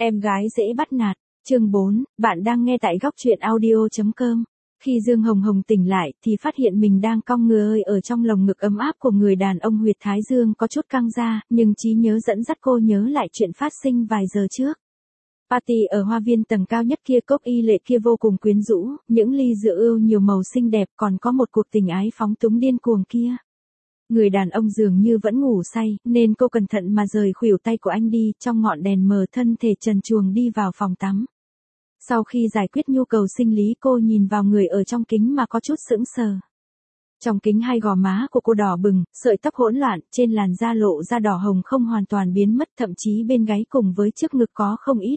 Em gái dễ bắt nạt. Chương 4, bạn đang nghe tại góc truyện audio.com. Khi Dương Hồng Hồng tỉnh lại thì phát hiện mình đang cong người ở trong lồng ngực ấm áp của người đàn ông, huyệt thái dương có chút căng ra, nhưng trí nhớ dẫn dắt cô nhớ lại chuyện phát sinh vài giờ trước. Party ở hoa viên tầng cao nhất kia, cốc y lệ kia vô cùng quyến rũ, những ly rượu ươu nhiều màu xinh đẹp, còn có một cuộc tình ái phóng túng điên cuồng kia. Người đàn ông dường như vẫn ngủ say, nên cô cẩn thận mà rời khuỷu tay của anh đi, trong ngọn đèn mờ thân thể trần truồng đi vào phòng tắm. Sau khi giải quyết nhu cầu sinh lý, cô nhìn vào người ở trong kính mà có chút sững sờ. Trong kính, hai gò má của cô đỏ bừng, sợi tóc hỗn loạn, trên làn da lộ ra đỏ hồng không hoàn toàn biến mất, thậm chí bên gáy cùng với trước ngực có không ít.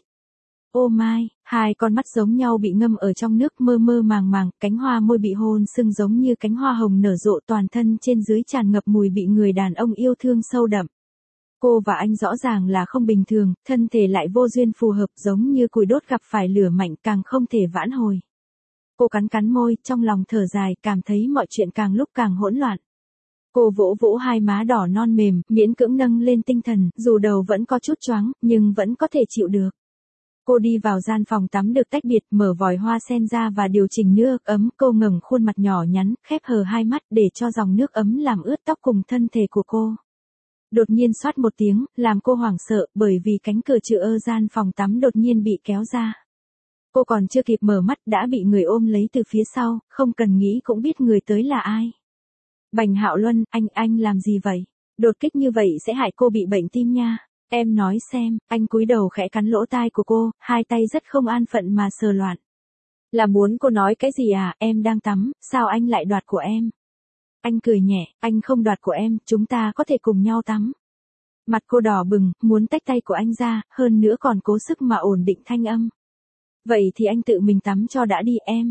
Ô mai, hai con mắt giống nhau bị ngâm ở trong nước, mơ mơ màng màng, cánh hoa môi bị hôn sưng giống như cánh hoa hồng nở rộ, toàn thân trên dưới tràn ngập mùi bị người đàn ông yêu thương sâu đậm. Cô và anh rõ ràng là không bình thường, thân thể lại vô duyên phù hợp, giống như củi đốt gặp phải lửa mạnh, càng không thể vãn hồi. Cô cắn cắn môi, trong lòng thở dài, cảm thấy mọi chuyện càng lúc càng hỗn loạn. Cô vỗ vỗ hai má đỏ non mềm, miễn cưỡng nâng lên tinh thần, dù đầu vẫn có chút choáng, nhưng vẫn có thể chịu được. Cô đi vào gian phòng tắm được tách biệt, mở vòi hoa sen ra và điều chỉnh nước ấm. Cô ngẩng khuôn mặt nhỏ nhắn, khép hờ hai mắt để cho dòng nước ấm làm ướt tóc cùng thân thể của cô. Đột nhiên xoát một tiếng, làm cô hoảng sợ, bởi vì cánh cửa chữa gian phòng tắm đột nhiên bị kéo ra. Cô còn chưa kịp mở mắt đã bị người ôm lấy từ phía sau, không cần nghĩ cũng biết người tới là ai. Bành Hạo Luân, anh làm gì vậy? Đột kích như vậy sẽ hại cô bị bệnh tim nha. Em nói xem. Anh cúi đầu khẽ cắn lỗ tai của cô, hai tay rất không an phận mà sờ loạn. Là muốn cô nói cái gì à? Em đang tắm, sao anh lại đoạt của em? Anh cười nhẹ, anh không đoạt của em, chúng ta có thể cùng nhau tắm. Mặt cô đỏ bừng, muốn tách tay của anh ra, hơn nữa còn cố sức mà ổn định thanh âm. Vậy thì anh tự mình tắm cho đã đi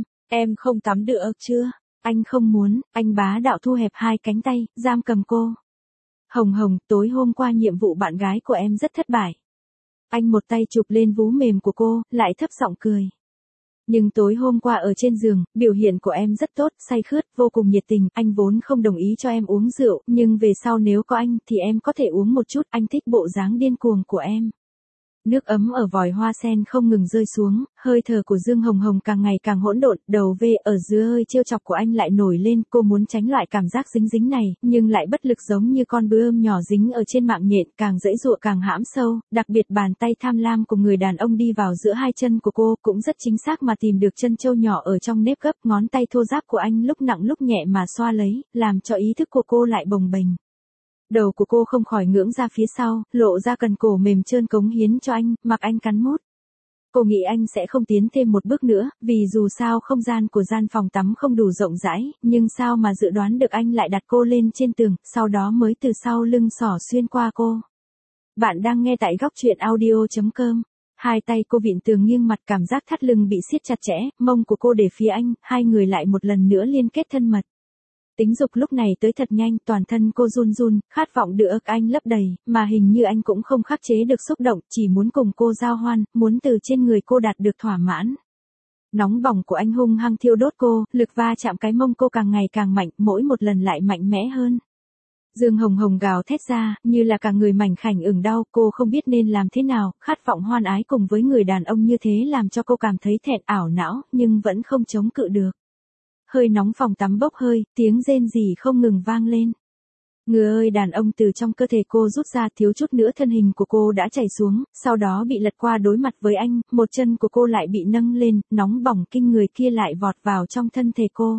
em không tắm được chưa? Anh không muốn, anh bá đạo thu hẹp hai cánh tay, giam cầm cô. Hồng Hồng, tối hôm qua nhiệm vụ bạn gái của em rất thất bại. Anh một tay chụp lên vú mềm của cô, lại thấp giọng cười. Nhưng tối hôm qua ở trên giường, biểu hiện của em rất tốt, say khướt, vô cùng nhiệt tình, anh vốn không đồng ý cho em uống rượu, nhưng về sau nếu có anh thì em có thể uống một chút, anh thích bộ dáng điên cuồng của em. Nước ấm ở vòi hoa sen không ngừng rơi xuống, hơi thở của Dương Hồng Hồng càng ngày càng hỗn độn, đầu về ở dưới hơi trêu chọc của anh lại nổi lên, cô muốn tránh loại cảm giác dính dính này, nhưng lại bất lực giống như con bướm nhỏ dính ở trên mạng nhện, càng giãy giụa càng hãm sâu, đặc biệt bàn tay tham lam của người đàn ông đi vào giữa hai chân của cô, cũng rất chính xác mà tìm được chân châu nhỏ ở trong nếp gấp, ngón tay thô ráp của anh lúc nặng lúc nhẹ mà xoa lấy, làm cho ý thức của cô lại bồng bềnh. Đầu của cô không khỏi ngưỡng ra phía sau, lộ ra cần cổ mềm trơn cống hiến cho anh, mặc anh cắn mút. Cô nghĩ anh sẽ không tiến thêm một bước nữa, vì dù sao không gian của gian phòng tắm không đủ rộng rãi, nhưng sao mà dự đoán được anh lại đặt cô lên trên tường, sau đó mới từ sau lưng xỏ xuyên qua cô. Bạn đang nghe tại góc truyện audio.com. Hai tay cô vịn tường nghiêng mặt, cảm giác thắt lưng bị siết chặt chẽ, mông của cô để phía anh, hai người lại một lần nữa liên kết thân mật. Tính dục lúc này tới thật nhanh, toàn thân cô run run, khát vọng được anh lấp đầy, mà hình như anh cũng không khắc chế được xúc động, chỉ muốn cùng cô giao hoan, muốn từ trên người cô đạt được thỏa mãn. Nóng bỏng của anh hung hăng thiêu đốt cô, lực va chạm cái mông cô càng ngày càng mạnh, mỗi một lần lại mạnh mẽ hơn. Dương Hồng Hồng gào thét ra, như là cả người mảnh khảnh ửng đau, cô không biết nên làm thế nào, khát vọng hoan ái cùng với người đàn ông như thế làm cho cô cảm thấy thẹn ảo não, nhưng vẫn không chống cự được. Hơi nóng phòng tắm bốc hơi, tiếng rên rỉ không ngừng vang lên. Người ơi, đàn ông từ trong cơ thể cô rút ra, thiếu chút nữa thân hình của cô đã chảy xuống, sau đó bị lật qua đối mặt với anh, một chân của cô lại bị nâng lên, nóng bỏng kinh người kia lại vọt vào trong thân thể cô.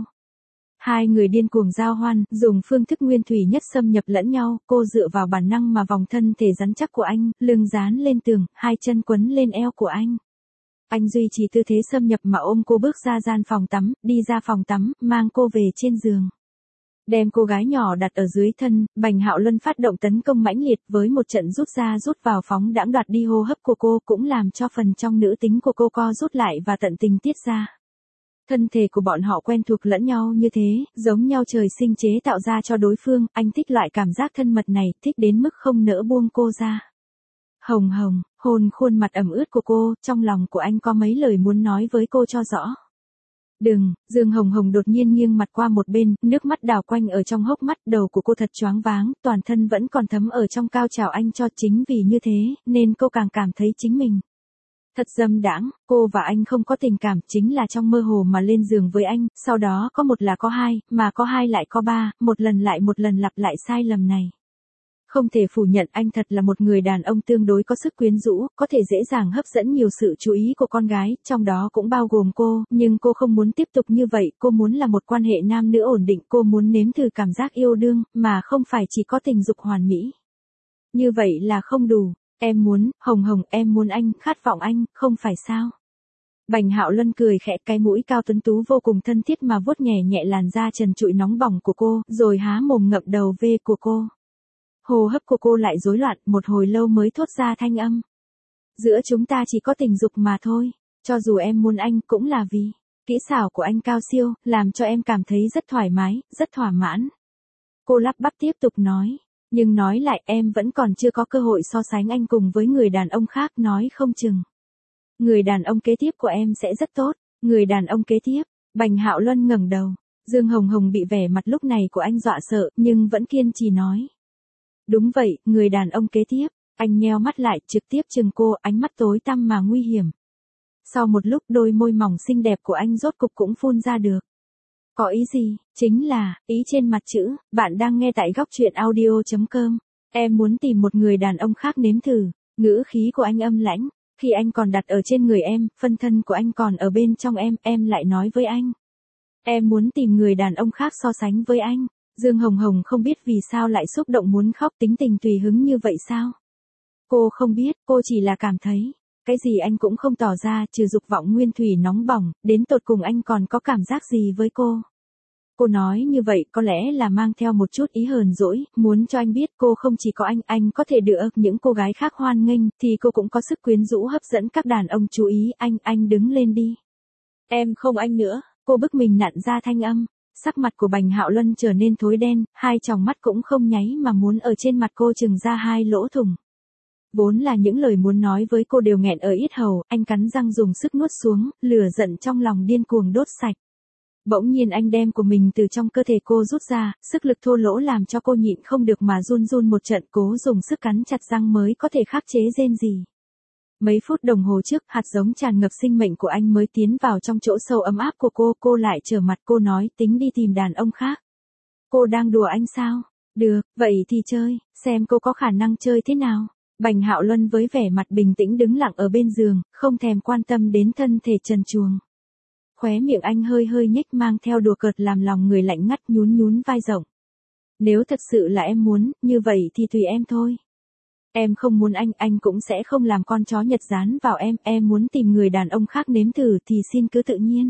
Hai người điên cuồng giao hoan, dùng phương thức nguyên thủy nhất xâm nhập lẫn nhau, cô dựa vào bản năng mà vòng thân thể rắn chắc của anh, lưng dán lên tường, hai chân quấn lên eo của anh. Anh duy trì tư thế xâm nhập mà ôm cô bước ra gian phòng tắm, đi ra phòng tắm, mang cô về trên giường. Đem cô gái nhỏ đặt ở dưới thân, Bành Hạo Luân phát động tấn công mãnh liệt với một trận rút ra rút vào phóng đãng đoạt đi hô hấp của cô, cũng làm cho phần trong nữ tính của cô co rút lại và tận tình tiết ra. Thân thể của bọn họ quen thuộc lẫn nhau như thế, giống nhau trời sinh chế tạo ra cho đối phương, anh thích loại cảm giác thân mật này, thích đến mức không nỡ buông cô ra. Hồng Hồng, hôn khuôn mặt ẩm ướt của cô, trong lòng của anh có mấy lời muốn nói với cô cho rõ. Đừng, Dương Hồng Hồng đột nhiên nghiêng mặt qua một bên, nước mắt đảo quanh ở trong hốc mắt, đầu của cô thật choáng váng, toàn thân vẫn còn thấm ở trong cao trào anh cho, chính vì như thế, nên cô càng cảm thấy chính mình Thật dâm đãng, cô và anh không có tình cảm, chính là trong mơ hồ mà lên giường với anh, sau đó có một là có hai, mà có hai lại có ba, một lần lại một lần lặp lại sai lầm này. Không thể phủ nhận anh thật là một người đàn ông tương đối có sức quyến rũ, có thể dễ dàng hấp dẫn nhiều sự chú ý của con gái, trong đó cũng bao gồm cô, nhưng cô không muốn tiếp tục như vậy, cô muốn là một quan hệ nam nữ ổn định, cô muốn nếm thử cảm giác yêu đương, mà không phải chỉ có tình dục hoàn mỹ. Như vậy là không đủ, em muốn, Hồng Hồng, em muốn anh, khát vọng anh, không phải sao? Bành Hạo Luân cười khẽ, cái mũi cao tuấn tú vô cùng thân thiết mà vuốt nhẹ nhẹ làn da trần trụi nóng bỏng của cô, rồi há mồm ngậm đầu V của cô. Hô hấp của cô lại rối loạn, một hồi lâu mới thốt ra thanh âm. Giữa chúng ta chỉ có tình dục mà thôi, cho dù em muốn anh cũng là vì kỹ xảo của anh cao siêu, làm cho em cảm thấy rất thoải mái, rất thỏa mãn. Cô lắp bắp tiếp tục nói, nhưng nói lại em vẫn còn chưa có cơ hội so sánh anh cùng với người đàn ông khác, nói không chừng. Người đàn ông kế tiếp của em sẽ rất tốt, người đàn ông kế tiếp. Bành Hạo Luân ngẩng đầu, Dương Hồng Hồng bị vẻ mặt lúc này của anh dọa sợ, nhưng vẫn kiên trì nói. Đúng vậy, người đàn ông kế tiếp. Anh nheo mắt lại, trực tiếp chừng cô, ánh mắt tối tăm mà nguy hiểm. Sau một lúc đôi môi mỏng xinh đẹp của anh rốt cục cũng phun ra được. Có ý gì? Chính là, ý trên mặt chữ, bạn đang nghe tại góc truyện audio.com. Em muốn tìm một người đàn ông khác nếm thử. Ngữ khí của anh âm lãnh. Khi anh còn đặt ở trên người em, phân thân của anh còn ở bên trong em lại nói với anh. Em muốn tìm người đàn ông khác so sánh với anh. Dương Hồng Hồng không biết vì sao lại xúc động muốn khóc, tính tình tùy hứng như vậy sao? Cô không biết, cô chỉ là cảm thấy, cái gì anh cũng không tỏ ra, trừ dục vọng nguyên thủy nóng bỏng, đến tột cùng anh còn có cảm giác gì với cô? Cô nói như vậy có lẽ là mang theo một chút ý hờn dỗi, muốn cho anh biết cô không chỉ có anh có thể được những cô gái khác hoan nghênh, thì cô cũng có sức quyến rũ hấp dẫn các đàn ông chú ý, anh đứng lên đi. Em không anh nữa, cô bức mình nặn ra thanh âm. Sắc mặt của Bành Hạo Luân trở nên thối đen, hai tròng mắt cũng không nháy mà muốn ở trên mặt cô chừng ra hai lỗ thủng. Vốn là những lời muốn nói với cô đều nghẹn ở yết hầu, anh cắn răng dùng sức nuốt xuống, lửa giận trong lòng điên cuồng đốt sạch. Bỗng nhiên anh đem của mình từ trong cơ thể cô rút ra, sức lực thô lỗ làm cho cô nhịn không được mà run run một trận, cố dùng sức cắn chặt răng mới có thể khắc chế rên rỉ. Mấy phút đồng hồ trước, hạt giống tràn ngập sinh mệnh của anh mới tiến vào trong chỗ sâu ấm áp của cô lại trở mặt cô nói tính đi tìm đàn ông khác. Cô đang đùa anh sao? Được, vậy thì chơi, xem cô có khả năng chơi thế nào. Bành Hạo Luân với vẻ mặt bình tĩnh đứng lặng ở bên giường, không thèm quan tâm đến thân thể trần truồng. Khóe miệng anh hơi hơi nhếch mang theo đùa cợt làm lòng người lạnh ngắt, nhún vai rộng. Nếu thật sự là em muốn, như vậy thì tùy em thôi. Em không muốn anh cũng sẽ không làm con chó Nhật dán vào em muốn tìm người đàn ông khác nếm thử thì xin cứ tự nhiên.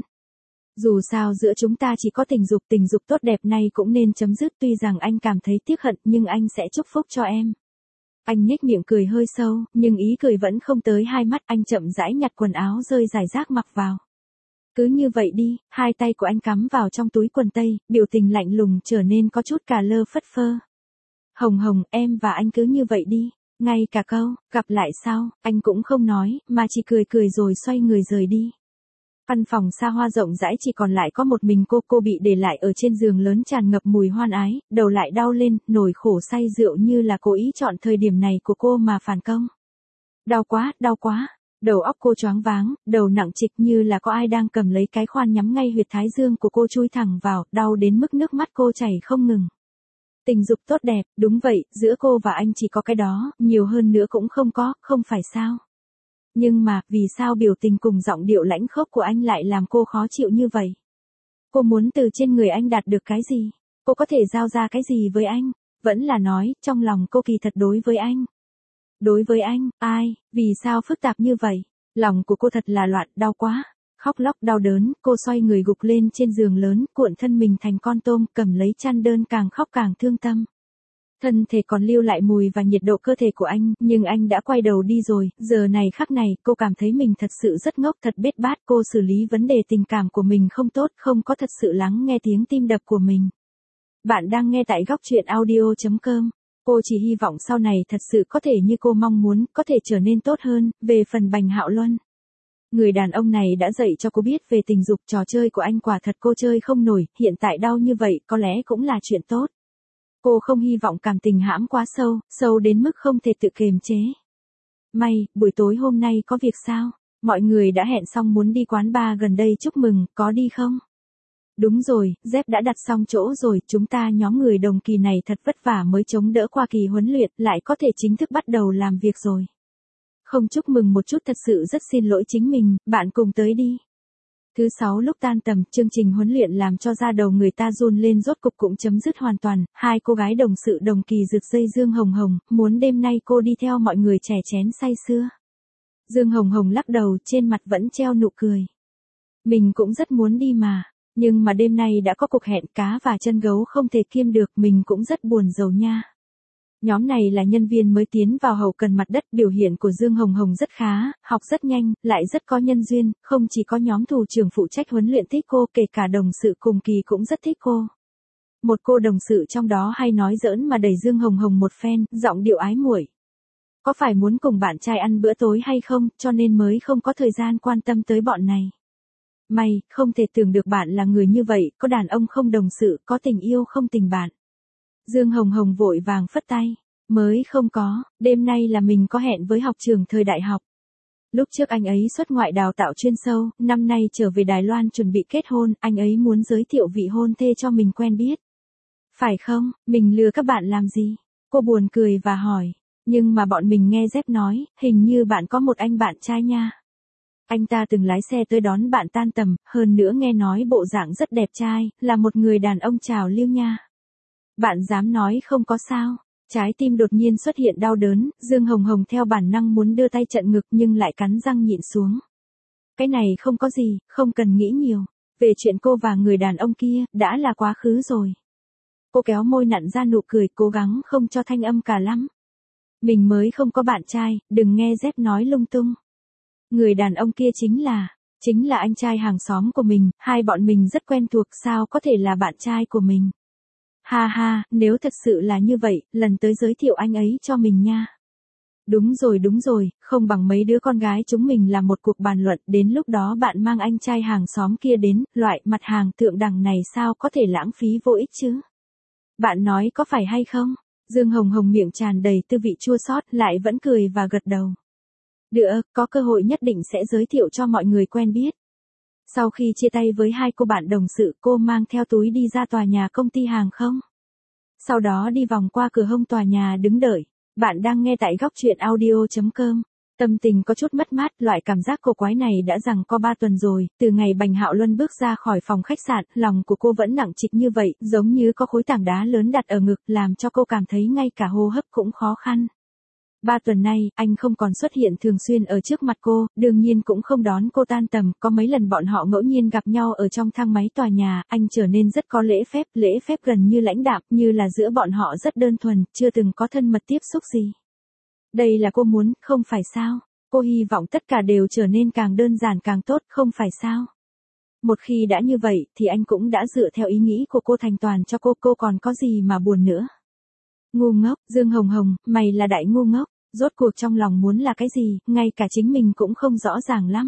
Dù sao giữa chúng ta chỉ có tình dục tốt đẹp này cũng nên chấm dứt, tuy rằng anh cảm thấy tiếc hận nhưng anh sẽ chúc phúc cho em. Anh nhếch miệng cười hơi sâu, nhưng ý cười vẫn không tới hai mắt, anh chậm rãi nhặt quần áo rơi rải rác mặc vào. Cứ như vậy đi, hai tay của anh cắm vào trong túi quần tây, biểu tình lạnh lùng trở nên có chút cà lơ phất phơ. Hồng Hồng, em và anh cứ như vậy đi. Ngay cả câu, gặp lại sau, anh cũng không nói, mà chỉ cười rồi xoay người rời đi. Căn phòng xa hoa rộng rãi chỉ còn lại có một mình cô bị để lại ở trên giường lớn tràn ngập mùi hoan ái, đầu lại đau lên, nổi khổ say rượu như là cố ý chọn thời điểm này của cô mà phản công. Đau quá, đầu óc cô choáng váng, đầu nặng trịch như là có ai đang cầm lấy cái khoan nhắm ngay huyệt thái dương của cô chui thẳng vào, đau đến mức nước mắt cô chảy không ngừng. Tình dục tốt đẹp, đúng vậy, giữa cô và anh chỉ có cái đó, nhiều hơn nữa cũng không có, không phải sao? Nhưng mà, vì sao biểu tình cùng giọng điệu lãnh khốc của anh lại làm cô khó chịu như vậy? Cô muốn từ trên người anh đạt được cái gì? Cô có thể giao ra cái gì với anh? Vẫn là nói, trong lòng cô kỳ thật đối với anh. Đối với anh, ai, vì sao phức tạp như vậy? Lòng của cô thật là loạn, đau quá. Khóc lóc đau đớn, cô xoay người gục lên trên giường lớn, cuộn thân mình thành con tôm, cầm lấy chăn đơn càng khóc càng thương tâm. Thân thể còn lưu lại mùi và nhiệt độ cơ thể của anh, nhưng anh đã quay đầu đi rồi, giờ này khắc này, cô cảm thấy mình thật sự rất ngốc, thật bết bát, cô xử lý vấn đề tình cảm của mình không tốt, không có thật sự lắng nghe tiếng tim đập của mình. Bạn đang nghe tại góc truyện audio.com. Cô chỉ hy vọng sau này thật sự có thể như cô mong muốn, có thể trở nên tốt hơn. Về phần Bành Hạo Luân, người đàn ông này đã dạy cho cô biết về tình dục, trò chơi của anh quả thật cô chơi không nổi, hiện tại đau như vậy có lẽ cũng là chuyện tốt. Cô không hy vọng cảm tình hãm quá sâu đến mức không thể tự kiềm chế. Buổi tối hôm nay có việc sao? Mọi người đã hẹn xong muốn đi quán bar gần đây chúc mừng, có đi không? Đúng rồi, dép đã đặt xong chỗ rồi, chúng ta nhóm người đồng kỳ này thật vất vả mới chống đỡ qua kỳ huấn luyện, lại có thể chính thức bắt đầu làm việc rồi. Không chúc mừng một chút thật sự rất xin lỗi chính mình, bạn cùng tới đi. Thứ 6 lúc tan tầm, chương trình huấn luyện làm cho da đầu người ta run lên rốt cục cũng chấm dứt hoàn toàn, hai cô gái đồng sự đồng kỳ rực dây Dương Hồng Hồng, muốn đêm nay cô đi theo mọi người chè chén say sưa. Dương Hồng Hồng lắc đầu, trên mặt vẫn treo nụ cười. Mình cũng rất muốn đi mà, nhưng mà đêm nay đã có cuộc hẹn cá và chân gấu không thể kiêm được, mình cũng rất buồn rầu nha. Nhóm này là nhân viên mới tiến vào hậu cần mặt đất, biểu hiện của Dương Hồng Hồng rất khá, học rất nhanh, lại rất có nhân duyên, không chỉ có nhóm thủ trưởng phụ trách huấn luyện thích cô, kể cả đồng sự cùng kỳ cũng rất thích cô. Một cô đồng sự trong đó hay nói giỡn mà đẩy Dương Hồng Hồng một phen, giọng điệu ái muội. Có phải muốn cùng bạn trai ăn bữa tối hay không, cho nên mới không có thời gian quan tâm tới bọn này. May, không thể tưởng được bạn là người như vậy, có đàn ông không đồng sự, có tình yêu không tình bạn. Dương Hồng Hồng vội vàng phất tay. Mới không có, đêm nay là mình có hẹn với học trường thời đại học. Lúc trước anh ấy xuất ngoại đào tạo chuyên sâu, năm nay trở về Đài Loan chuẩn bị kết hôn, anh ấy muốn giới thiệu vị hôn thê cho mình quen biết. Phải không, mình lừa các bạn làm gì? Cô buồn cười và hỏi. Nhưng mà bọn mình nghe Dép nói, hình như bạn có một anh bạn trai nha. Anh ta từng lái xe tới đón bạn tan tầm, hơn nữa nghe nói bộ dạng rất đẹp trai, là một người đàn ông trào lưu nha. Bạn dám nói không có sao? Trái tim đột nhiên xuất hiện đau đớn, Dương Hồng Hồng theo bản năng muốn đưa tay chặn ngực nhưng lại cắn răng nhịn xuống. Cái này không có gì, không cần nghĩ nhiều. Về chuyện cô và người đàn ông kia, đã là quá khứ rồi. Cô kéo môi nặn ra nụ cười, cố gắng không cho thanh âm cả lắm. Mình mới không có bạn trai, đừng nghe Dép nói lung tung. Người đàn ông kia chính là anh trai hàng xóm của mình, hai bọn mình rất quen thuộc, sao có thể là bạn trai của mình. Ha ha, nếu thật sự là như vậy, lần tới giới thiệu anh ấy cho mình nha. Đúng rồi, không bằng mấy đứa con gái chúng mình làm một cuộc bàn luận, đến lúc đó bạn mang anh trai hàng xóm kia đến, loại mặt hàng thượng đẳng này sao có thể lãng phí vô ích chứ. Bạn nói có phải hay không? Dương Hồng Hồng miệng tràn đầy tư vị chua xót, lại vẫn cười và gật đầu. Được, có cơ hội nhất định sẽ giới thiệu cho mọi người quen biết. Sau khi chia tay với hai cô bạn đồng sự, cô mang theo túi đi ra tòa nhà công ty hàng không. Sau đó đi vòng qua cửa hông tòa nhà đứng đợi. Bạn đang nghe tại góc truyện audio.com. Tâm tình có chút mất mát, loại cảm giác cổ quái này đã giằng co 3 tuần rồi, từ ngày Bành Hạo Luân bước ra khỏi phòng khách sạn, lòng của cô vẫn nặng trịch như vậy, giống như có khối tảng đá lớn đặt ở ngực, làm cho cô cảm thấy ngay cả hô hấp cũng khó khăn. 3 tuần nay, anh không còn xuất hiện thường xuyên ở trước mặt cô, đương nhiên cũng không đón cô tan tầm, có mấy lần bọn họ ngẫu nhiên gặp nhau ở trong thang máy tòa nhà, anh trở nên rất có lễ phép gần như lãnh đạm, như là giữa bọn họ rất đơn thuần, chưa từng có thân mật tiếp xúc gì. Đây là cô muốn, không phải sao? Cô hy vọng tất cả đều trở nên càng đơn giản càng tốt, không phải sao? Một khi đã như vậy, thì anh cũng đã dựa theo ý nghĩ của cô thành toàn cho cô còn có gì mà buồn nữa. Ngu ngốc, Dương Hồng Hồng, mày là đại ngu ngốc. Rốt cuộc trong lòng muốn là cái gì, ngay cả chính mình cũng không rõ ràng lắm.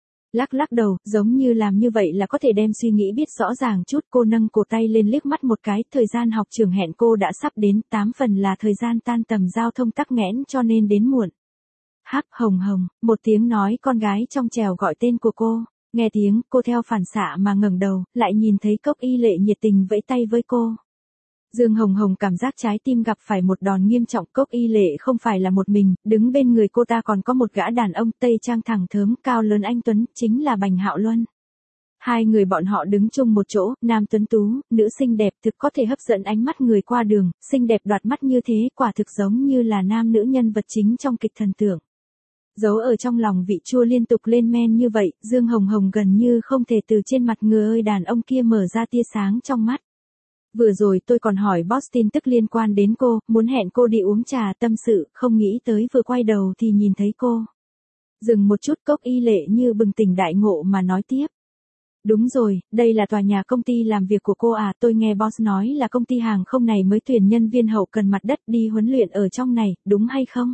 Lắc đầu, giống như làm như vậy là có thể đem suy nghĩ biết rõ ràng chút, cô nâng cổ tay lên liếc mắt một cái, thời gian học trường hẹn cô đã sắp đến, 8 phần là thời gian tan tầm giao thông tắc nghẽn cho nên đến muộn. Hắc Hồng Hồng, một tiếng nói con gái trong trèo gọi tên của cô, nghe tiếng, cô theo phản xạ mà ngẩng đầu, lại nhìn thấy Cốc Y Lệ nhiệt tình vẫy tay với cô. Dương Hồng Hồng cảm giác trái tim gặp phải một đòn nghiêm trọng, Cốc Y Lệ không phải là một mình, đứng bên người cô ta còn có một gã đàn ông tây trang thẳng thớm, cao lớn anh tuấn, chính là Bành Hạo Luân. Hai người bọn họ đứng chung một chỗ, nam tuấn tú, nữ xinh đẹp, thực có thể hấp dẫn ánh mắt người qua đường, xinh đẹp đoạt mắt như thế, quả thực giống như là nam nữ nhân vật chính trong kịch thần tượng. Giấu ở trong lòng vị chua liên tục lên men như vậy, Dương Hồng Hồng gần như không thể từ trên mặt người ơi đàn ông kia mở ra tia sáng trong mắt. Vừa rồi tôi còn hỏi boss tin tức liên quan đến cô, muốn hẹn cô đi uống trà tâm sự, không nghĩ tới vừa quay đầu thì nhìn thấy cô. Dừng một chút, Cốc Y Lệ như bừng tỉnh đại ngộ mà nói tiếp. Đúng rồi, đây là tòa nhà công ty làm việc của cô à, tôi nghe boss nói là công ty hàng không này mới tuyển nhân viên hậu cần mặt đất đi huấn luyện ở trong này, đúng hay không?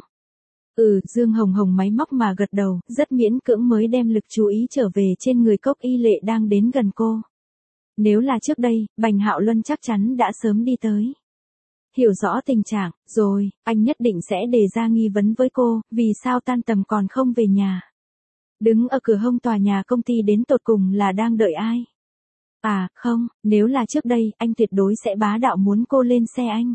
Dương Hồng Hồng máy móc mà gật đầu, rất miễn cưỡng mới đem lực chú ý trở về trên người Cốc Y Lệ đang đến gần cô. Nếu là trước đây, Bành Hạo Luân chắc chắn đã sớm đi tới. Hiểu rõ tình trạng, rồi, anh nhất định sẽ đề ra nghi vấn với cô, vì sao tan tầm còn không về nhà. Đứng ở cửa hông tòa nhà công ty đến tột cùng là đang đợi ai? À, không, nếu là trước đây, anh tuyệt đối sẽ bá đạo muốn cô lên xe anh.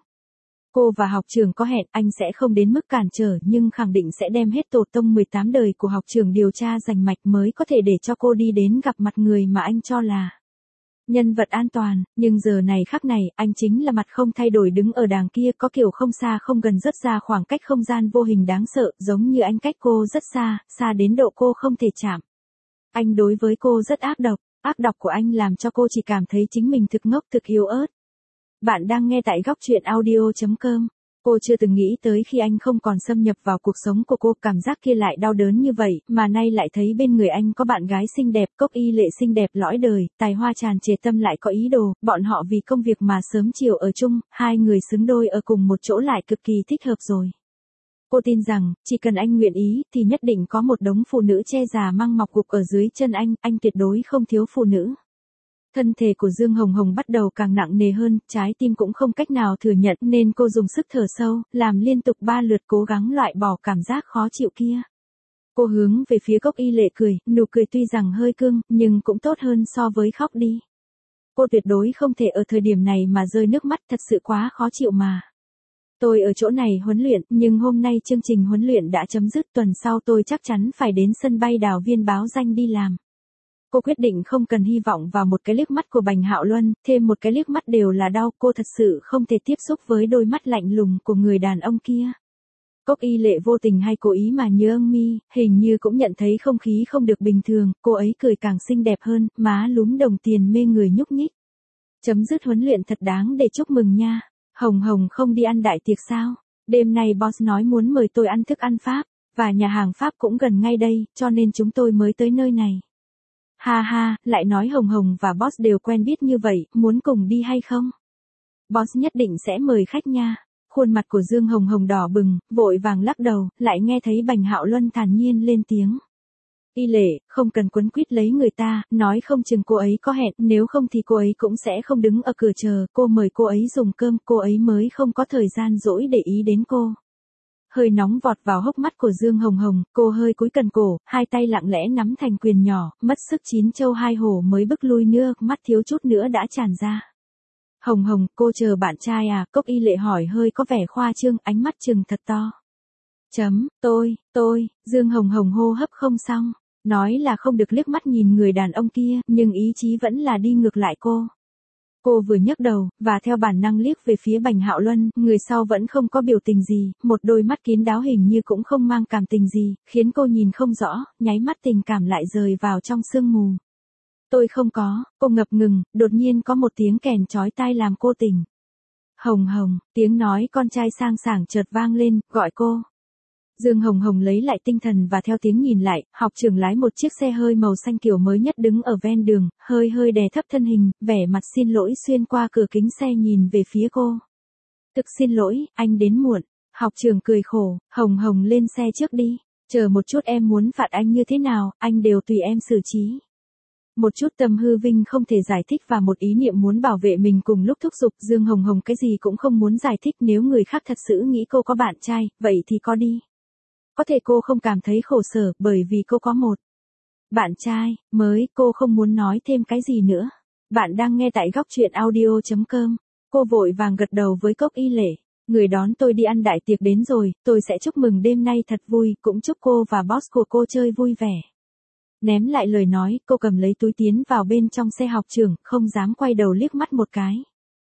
Cô và học trưởng có hẹn, anh sẽ không đến mức cản trở nhưng khẳng định sẽ đem hết tổ tông 18 đời của học trưởng điều tra rành mạch mới có thể để cho cô đi đến gặp mặt người mà anh cho là nhân vật an toàn, nhưng giờ này khắc này, anh chính là mặt không thay đổi đứng ở đàng kia có kiểu không xa không gần rất ra khoảng cách không gian vô hình đáng sợ, giống như anh cách cô rất xa, xa đến độ cô không thể chạm. Anh đối với cô rất ác độc của anh làm cho cô chỉ cảm thấy chính mình thực ngốc thực yếu ớt. Bạn đang nghe tại góc truyện audio.com. Cô chưa từng nghĩ tới khi anh không còn xâm nhập vào cuộc sống của cô, cảm giác kia lại đau đớn như vậy, mà nay lại thấy bên người anh có bạn gái xinh đẹp, cốc y lệ xinh đẹp lõi đời, tài hoa tràn trề tâm lại có ý đồ, bọn họ vì công việc mà sớm chiều ở chung, hai người xứng đôi ở cùng một chỗ lại cực kỳ thích hợp rồi. Cô tin rằng, chỉ cần anh nguyện ý, thì nhất định có một đống phụ nữ che già mang mọc gục ở dưới chân anh tuyệt đối không thiếu phụ nữ. Thân thể của Dương Hồng Hồng bắt đầu càng nặng nề hơn, trái tim cũng không cách nào thừa nhận nên cô dùng sức thở sâu, làm liên tục 3 lượt cố gắng loại bỏ cảm giác khó chịu kia. Cô hướng về phía cốc y lệ cười, nụ cười tuy rằng hơi cương, nhưng cũng tốt hơn so với khóc đi. Cô tuyệt đối không thể ở thời điểm này mà rơi nước mắt, thật sự quá khó chịu mà. Tôi ở chỗ này huấn luyện, nhưng hôm nay chương trình huấn luyện đã chấm dứt, tuần sau tôi chắc chắn phải đến sân bay Đào Viên báo danh đi làm. Cô quyết định không cần hy vọng vào một cái liếc mắt của Bành Hạo Luân, thêm một cái liếc mắt đều là đau, cô thật sự không thể tiếp xúc với đôi mắt lạnh lùng của người đàn ông kia. Cốc y lệ vô tình hay cố ý mà nhớ mi, hình như cũng nhận thấy không khí không được bình thường, cô ấy cười càng xinh đẹp hơn, má lúm đồng tiền mê người nhúc nhích. Chấm dứt huấn luyện thật đáng để chúc mừng nha. Hồng Hồng không đi ăn đại tiệc sao? Đêm nay boss nói muốn mời tôi ăn thức ăn Pháp, và nhà hàng Pháp cũng gần ngay đây, cho nên chúng tôi mới tới nơi này. Ha ha, lại nói Hồng Hồng và boss đều quen biết như vậy, muốn cùng đi hay không? Boss nhất định sẽ mời khách nha. Khuôn mặt của Dương Hồng Hồng đỏ bừng, vội vàng lắc đầu, lại nghe thấy Bành Hạo Luân thản nhiên lên tiếng. Y lệ, không cần quấn quýt lấy người ta, nói không chừng cô ấy có hẹn, nếu không thì cô ấy cũng sẽ không đứng ở cửa chờ, cô mời cô ấy dùng cơm, cô ấy mới không có thời gian rỗi để ý đến cô. Hơi nóng vọt vào hốc mắt của Dương Hồng Hồng, cô hơi cúi cần cổ, hai tay lặng lẽ nắm thành quyền nhỏ, mất sức chín châu hai hổ mới bước lui nước, mắt thiếu chút nữa đã tràn ra. Hồng Hồng, cô chờ bạn trai à? Cốc y lệ hỏi hơi có vẻ khoa trương, ánh mắt trừng thật to. Tôi, Dương Hồng Hồng hô hấp không xong, nói là không được liếc mắt nhìn người đàn ông kia, nhưng ý chí vẫn là đi ngược lại cô. Cô vừa nhấc đầu, và theo bản năng liếc về phía Bành Hạo Luân, người sau vẫn không có biểu tình gì, một đôi mắt kín đáo hình như cũng không mang cảm tình gì, khiến cô nhìn không rõ, nháy mắt tình cảm lại rời vào trong sương mù. Tôi không có, cô ngập ngừng, đột nhiên có một tiếng kèn chói tai làm cô tỉnh. Hồng Hồng, tiếng nói con trai sang sảng chợt vang lên, gọi cô. Dương Hồng Hồng lấy lại tinh thần và theo tiếng nhìn lại, học trưởng lái một chiếc xe hơi màu xanh kiểu mới nhất đứng ở ven đường, hơi đè thấp thân hình, vẻ mặt xin lỗi xuyên qua cửa kính xe nhìn về phía cô. Thực xin lỗi, anh đến muộn. Học trưởng cười khổ, Hồng Hồng lên xe trước đi, chờ một chút em muốn phạt anh như thế nào, anh đều tùy em xử trí. Một chút tâm hư vinh không thể giải thích và một ý niệm muốn bảo vệ mình cùng lúc thúc giục Dương Hồng Hồng cái gì cũng không muốn giải thích, nếu người khác thật sự nghĩ cô có bạn trai, vậy thì có đi. Có thể cô không cảm thấy khổ sở bởi vì cô có một bạn trai mới, cô không muốn nói thêm cái gì nữa. Bạn đang nghe tại góc truyện audio.com. Cô vội vàng gật đầu với Cốc y lệ. Người đón tôi đi ăn đại tiệc đến rồi, tôi sẽ chúc mừng đêm nay thật vui, cũng chúc cô và boss của cô chơi vui vẻ. Ném lại lời nói, cô cầm lấy túi tiến vào bên trong xe học trưởng, không dám quay đầu liếc mắt một cái.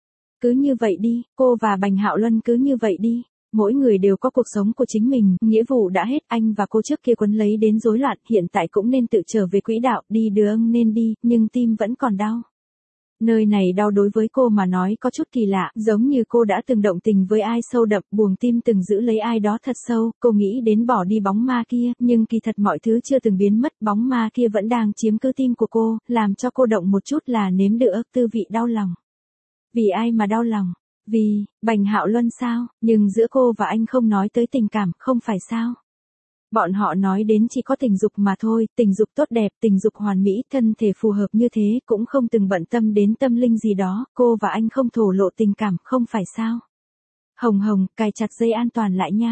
Cứ như vậy đi, cô và Bành Hạo Luân cứ như vậy đi. Mỗi người đều có cuộc sống của chính mình, nghĩa vụ đã hết, anh và cô trước kia quấn lấy đến rối loạn, hiện tại cũng nên tự trở về quỹ đạo, đi đường nên đi, nhưng tim vẫn còn đau. Nơi này đau đối với cô mà nói có chút kỳ lạ, giống như cô đã từng động tình với ai sâu đậm, buồng tim từng giữ lấy ai đó thật sâu, cô nghĩ đến bỏ đi bóng ma kia, nhưng kỳ thật mọi thứ chưa từng biến mất, bóng ma kia vẫn đang chiếm cứ tim của cô, làm cho cô động một chút là nếm được tư vị đau lòng. Vì ai mà đau lòng? Vì, Bành Hạo Luân sao, nhưng giữa cô và anh không nói tới tình cảm, không phải sao? Bọn họ nói đến chỉ có tình dục mà thôi, tình dục tốt đẹp, tình dục hoàn mỹ, thân thể phù hợp như thế, cũng không từng bận tâm đến tâm linh gì đó, cô và anh không thổ lộ tình cảm, không phải sao? Hồng Hồng, cài chặt dây an toàn lại nha.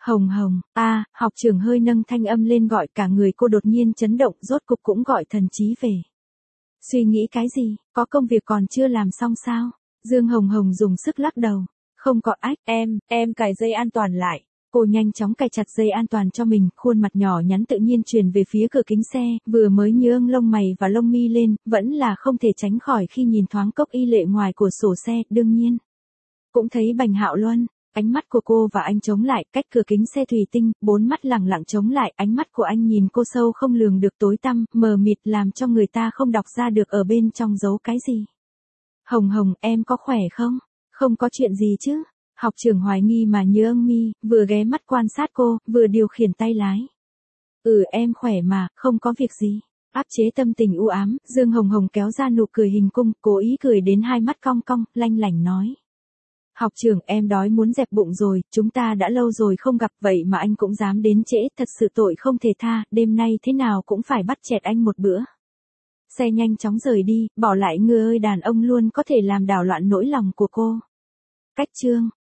Hồng Hồng, học trưởng hơi nâng thanh âm lên gọi, cả người cô đột nhiên chấn động, rốt cục cũng gọi thần trí về. Suy nghĩ cái gì, có công việc còn chưa làm xong sao? Dương Hồng Hồng dùng sức lắc đầu. Không có. Em cài dây an toàn lại. Cô nhanh chóng cài chặt dây an toàn cho mình, khuôn mặt nhỏ nhắn tự nhiên chuyển về phía cửa kính xe, vừa mới nhướng lông mày và lông mi lên, vẫn là không thể tránh khỏi khi nhìn thoáng cốc y lệ ngoài cửa sổ xe, đương nhiên. Cũng thấy Bành Hạo Luân, ánh mắt của cô và anh chống lại, cách cửa kính xe thủy tinh, bốn mắt lẳng lặng chống lại, ánh mắt của anh nhìn cô sâu không lường được, tối tăm, mờ mịt, làm cho người ta không đọc ra được ở bên trong giấu cái gì. Hồng Hồng, em có khỏe không? Không có chuyện gì chứ? Học trưởng hoài nghi mà nhướng mi, vừa ghé mắt quan sát cô, vừa điều khiển tay lái. Em khỏe mà, không có việc gì. Áp chế tâm tình u ám, Dương Hồng Hồng kéo ra nụ cười hình cung, cố ý cười đến hai mắt cong cong, lanh lảnh nói. Học trưởng, em đói muốn dẹp bụng rồi, chúng ta đã lâu rồi không gặp, vậy mà anh cũng dám đến trễ, thật sự tội không thể tha, đêm nay thế nào cũng phải bắt chẹt anh một bữa. Xe nhanh chóng rời đi, bỏ lại người ơi đàn ông luôn có thể làm đảo loạn nỗi lòng của cô. Cách chương